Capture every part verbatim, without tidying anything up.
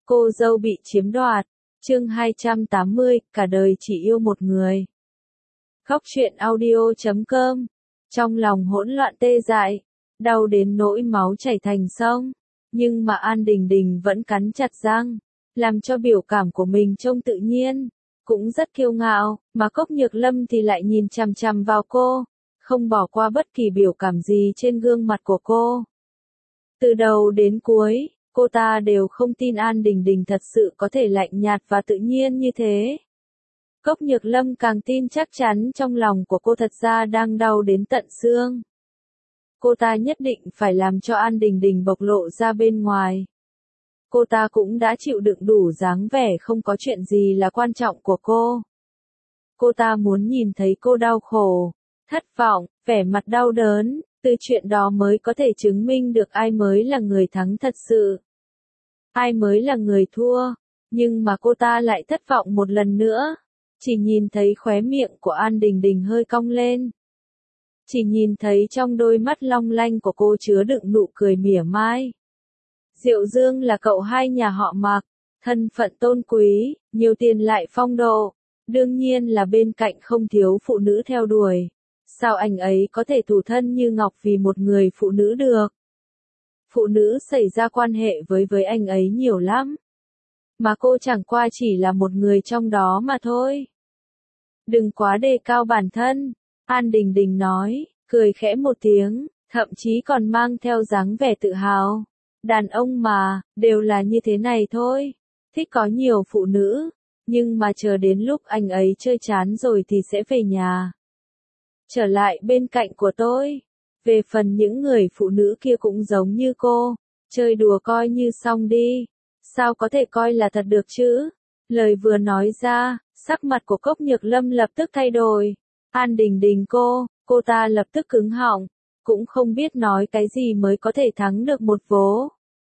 Cô dâu bị chiếm đoạt. Chương hai trăm tám mươi, cả đời chỉ yêu một người. Khóc chuyện audio chấm com. Trong lòng hỗn loạn tê dại, đau đến nỗi máu chảy thành sông, nhưng mà An Đình Đình vẫn cắn chặt răng, làm cho biểu cảm của mình trông tự nhiên, cũng rất kiêu ngạo, mà Cốc Nhược Lâm thì lại nhìn chằm chằm vào cô, không bỏ qua bất kỳ biểu cảm gì trên gương mặt của cô. Từ đầu đến cuối, cô ta đều không tin An Đình Đình thật sự có thể lạnh nhạt và tự nhiên như thế. Cốc Nhược Lâm càng tin chắc chắn trong lòng của cô thật ra đang đau đến tận xương. Cô ta nhất định phải làm cho An Đình Đình bộc lộ ra bên ngoài. Cô ta cũng đã chịu đựng đủ dáng vẻ không có chuyện gì là quan trọng của cô. Cô ta muốn nhìn thấy cô đau khổ, thất vọng, vẻ mặt đau đớn, từ chuyện đó mới có thể chứng minh được ai mới là người thắng thật sự. Ai mới là người thua, nhưng mà cô ta lại thất vọng một lần nữa. Chỉ nhìn thấy khóe miệng của An Đình Đình hơi cong lên. Chỉ nhìn thấy trong đôi mắt long lanh của cô chứa đựng nụ cười mỉa mai. Diệu Dương là cậu hai nhà họ Mạc, thân phận tôn quý, nhiều tiền lại phong độ, đương nhiên là bên cạnh không thiếu phụ nữ theo đuổi. Sao anh ấy có thể thủ thân như ngọc vì một người phụ nữ được? Phụ nữ xảy ra quan hệ với với anh ấy nhiều lắm. Mà cô chẳng qua chỉ là một người trong đó mà thôi. Đừng quá đề cao bản thân, An Đình Đình nói, cười khẽ một tiếng, thậm chí còn mang theo dáng vẻ tự hào. Đàn ông mà, đều là như thế này thôi, thích có nhiều phụ nữ, nhưng mà chờ đến lúc anh ấy chơi chán rồi thì sẽ về nhà. Trở lại bên cạnh của tôi. Về phần những người phụ nữ kia cũng giống như cô, chơi đùa coi như xong đi. Sao có thể coi là thật được chứ? Lời vừa nói ra, sắc mặt của Cốc Nhược Lâm lập tức thay đổi. An Đình Đình cô, cô ta lập tức cứng họng, cũng không biết nói cái gì mới có thể thắng được một vố.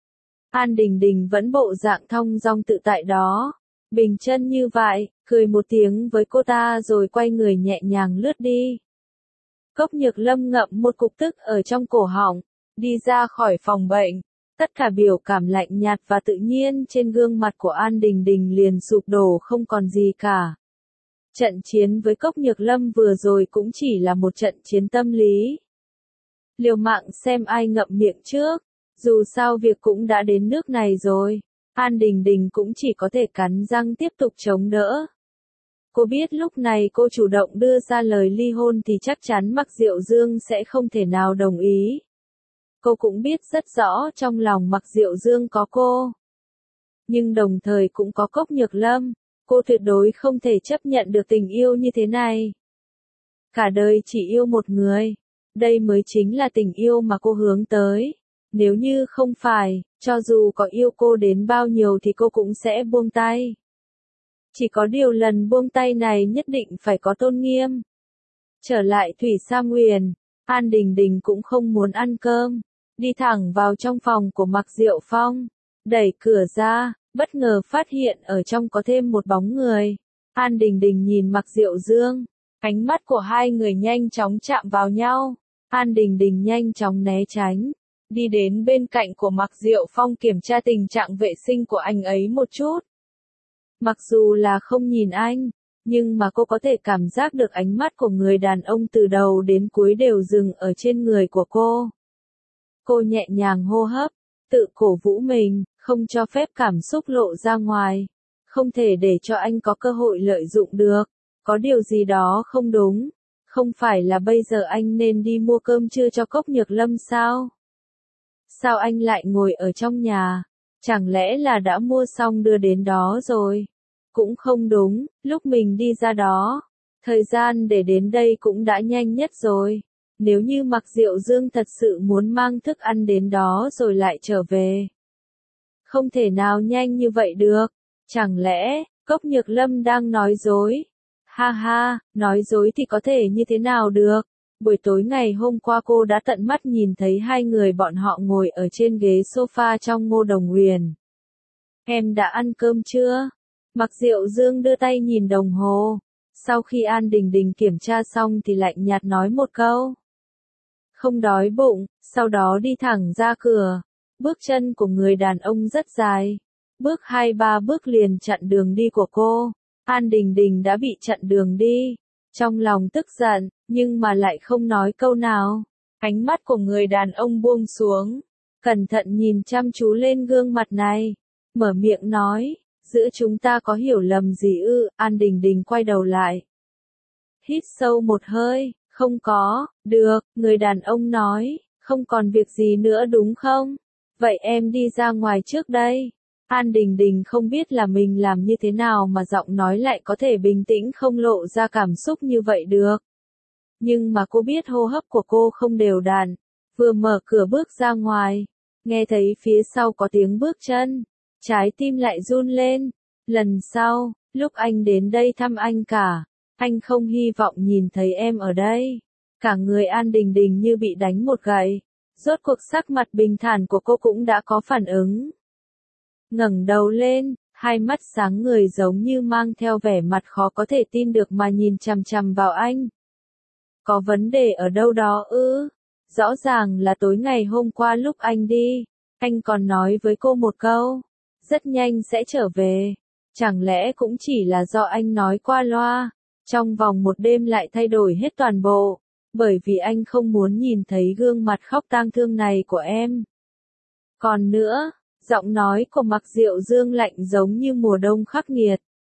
An Đình Đình vẫn bộ dạng thong dong tự tại đó, bình chân như vậy, cười một tiếng với cô ta rồi quay người nhẹ nhàng lướt đi. Cốc Nhược Lâm ngậm một cục tức ở trong cổ họng, đi ra khỏi phòng bệnh. Tất cả biểu cảm lạnh nhạt và tự nhiên trên gương mặt của An Đình Đình liền sụp đổ không còn gì cả. Trận chiến với Cốc Nhược Lâm vừa rồi cũng chỉ là một trận chiến tâm lý. Liều mạng xem ai ngậm miệng trước, dù sao việc cũng đã đến nước này rồi, An Đình Đình cũng chỉ có thể cắn răng tiếp tục chống đỡ. Cô biết lúc này cô chủ động đưa ra lời ly hôn thì chắc chắn Mạc Diệu Dương sẽ không thể nào đồng ý. Cô cũng biết rất rõ trong lòng Mạc Diệu Dương có cô. Nhưng đồng thời cũng có Cốc Nhược Lâm, cô tuyệt đối không thể chấp nhận được tình yêu như thế này. Cả đời chỉ yêu một người, đây mới chính là tình yêu mà cô hướng tới. Nếu như không phải, cho dù có yêu cô đến bao nhiêu thì cô cũng sẽ buông tay. Chỉ có điều lần buông tay này nhất định phải có tôn nghiêm. Trở lại Thủy Sa Nguyền, An Đình Đình cũng không muốn ăn cơm, đi thẳng vào trong phòng của Mạc Diệu Phong, đẩy cửa ra, bất ngờ phát hiện ở trong có thêm một bóng người. An Đình Đình nhìn Mạc Diệu Dương, ánh mắt của hai người nhanh chóng chạm vào nhau. An Đình Đình nhanh chóng né tránh, đi đến bên cạnh của Mạc Diệu Phong kiểm tra tình trạng vệ sinh của anh ấy một chút. Mặc dù là không nhìn anh, nhưng mà cô có thể cảm giác được ánh mắt của người đàn ông từ đầu đến cuối đều dừng ở trên người của cô. Cô nhẹ nhàng hô hấp, tự cổ vũ mình, không cho phép cảm xúc lộ ra ngoài. Không thể để cho anh có cơ hội lợi dụng được. Có điều gì đó không đúng. Không phải là bây giờ anh nên đi mua cơm trưa cho Cốc Nhược Lâm sao? Sao anh lại ngồi ở trong nhà? Chẳng lẽ là đã mua xong đưa đến đó rồi? Cũng không đúng, lúc mình đi ra đó, thời gian để đến đây cũng đã nhanh nhất rồi. Nếu như Mạc Diệu Dương thật sự muốn mang thức ăn đến đó rồi lại trở về. Không thể nào nhanh như vậy được. Chẳng lẽ, Cốc Nhược Lâm đang nói dối? Ha ha, nói dối thì có thể như thế nào được? Buổi tối ngày hôm qua cô đã tận mắt nhìn thấy hai người bọn họ ngồi ở trên ghế sofa trong Ngô Đồng Huyền. Em đã ăn cơm chưa? Mạc Diệu Dương đưa tay nhìn đồng hồ. Sau khi An Đình Đình kiểm tra xong thì lạnh nhạt nói một câu. Không đói bụng, sau đó đi thẳng ra cửa. Bước chân của người đàn ông rất dài. Bước hai ba bước liền chặn đường đi của cô. An Đình Đình đã bị chặn đường đi. Trong lòng tức giận, nhưng mà lại không nói câu nào. Ánh mắt của người đàn ông buông xuống. Cẩn thận nhìn chăm chú lên gương mặt này. Mở miệng nói, giữa chúng ta có hiểu lầm gì ư? An Đình Đình quay đầu lại. Hít sâu một hơi, không có, được, người đàn ông nói, không còn việc gì nữa đúng không? Vậy em đi ra ngoài trước đây. An Đình Đình không biết là mình làm như thế nào mà giọng nói lại có thể bình tĩnh không lộ ra cảm xúc như vậy được. Nhưng mà cô biết hô hấp của cô không đều đặn, vừa mở cửa bước ra ngoài, nghe thấy phía sau có tiếng bước chân, trái tim lại run lên. Lần sau, lúc anh đến đây thăm anh cả, anh không hy vọng nhìn thấy em ở đây. Cả người An Đình Đình như bị đánh một gậy, rốt cuộc sắc mặt bình thản của cô cũng đã có phản ứng. Ngẩng đầu lên, hai mắt sáng người giống như mang theo vẻ mặt khó có thể tin được mà nhìn chằm chằm vào anh. Có vấn đề ở đâu đó ư? Rõ ràng là tối ngày hôm qua lúc anh đi, anh còn nói với cô một câu, rất nhanh sẽ trở về. Chẳng lẽ cũng chỉ là do anh nói qua loa, trong vòng một đêm lại thay đổi hết toàn bộ, bởi vì anh không muốn nhìn thấy gương mặt khóc tang thương này của em. Còn nữa, giọng nói của Mạc Diệu Dương lạnh giống như mùa đông khắc nghiệt.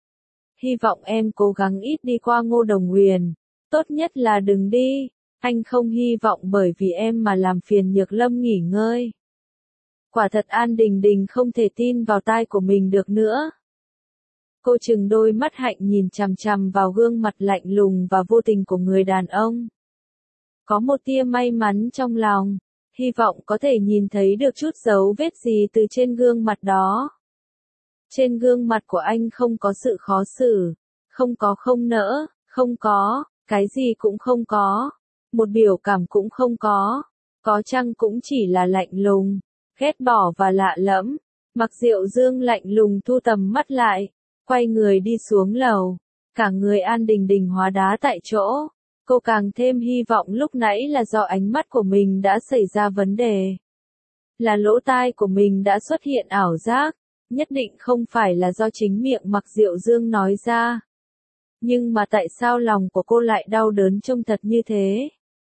Hy vọng em cố gắng ít đi qua Ngô Đồng Huyền, tốt nhất là đừng đi, anh không hy vọng bởi vì em mà làm phiền Nhược Lâm nghỉ ngơi. Quả thật An Đình Đình không thể tin vào tai của mình được nữa. Cô trừng đôi mắt hạnh nhìn chằm chằm vào gương mặt lạnh lùng và vô tình của người đàn ông. Có một tia may mắn trong lòng, hy vọng có thể nhìn thấy được chút dấu vết gì từ trên gương mặt đó. Trên gương mặt của anh không có sự khó xử, không có không nỡ, không có, cái gì cũng không có, một biểu cảm cũng không có, có chăng cũng chỉ là lạnh lùng, ghét bỏ và lạ lẫm. Mạc Diệu Dương lạnh lùng thu tầm mắt lại, quay người đi xuống lầu, cả người An Đình Đình hóa đá tại chỗ. Cô càng thêm hy vọng lúc nãy là do ánh mắt của mình đã xảy ra vấn đề. Là lỗ tai của mình đã xuất hiện ảo giác, nhất định không phải là do chính miệng Mạc Diệu Dương nói ra. Nhưng mà tại sao lòng của cô lại đau đớn trông thật như thế?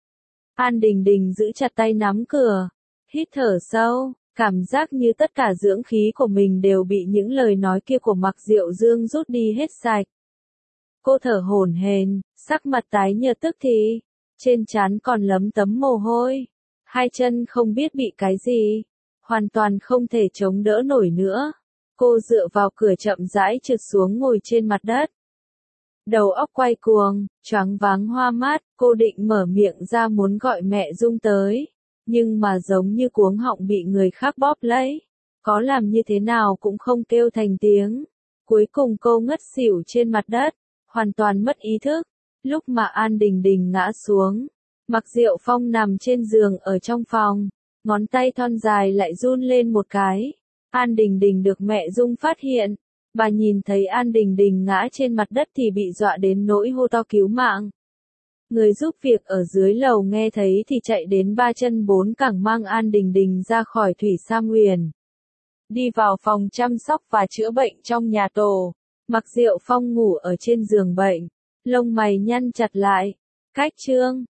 An Đình Đình giữ chặt tay nắm cửa, hít thở sâu, cảm giác như tất cả dưỡng khí của mình đều bị những lời nói kia của Mạc Diệu Dương rút đi hết sạch. Cô thở hổn hển, sắc mặt tái nhợt tức thì, trên trán còn lấm tấm mồ hôi, hai chân không biết bị cái gì, hoàn toàn không thể chống đỡ nổi nữa. Cô dựa vào cửa chậm rãi trượt xuống ngồi trên mặt đất. Đầu óc quay cuồng, choáng váng hoa mắt, cô định mở miệng ra muốn gọi mẹ Dung tới, nhưng mà giống như cuống họng bị người khác bóp lấy, có làm như thế nào cũng không kêu thành tiếng. Cuối cùng cô ngất xỉu trên mặt đất, hoàn toàn mất ý thức. Lúc mà An Đình Đình ngã xuống, Mạc Diệu Phong nằm trên giường ở trong phòng, ngón tay thon dài lại run lên một cái. An Đình Đình được mẹ Dung phát hiện, bà nhìn thấy An Đình Đình ngã trên mặt đất thì bị dọa đến nỗi hô to cứu mạng. Người giúp việc ở dưới lầu nghe thấy thì chạy đến ba chân bốn cẳng mang An Đình Đình ra khỏi Thủy Sam Huyền. Đi vào phòng chăm sóc và chữa bệnh trong nhà tổ, Mạc Diệu Phong ngủ ở trên giường bệnh, lông mày nhăn chặt lại. Cách chương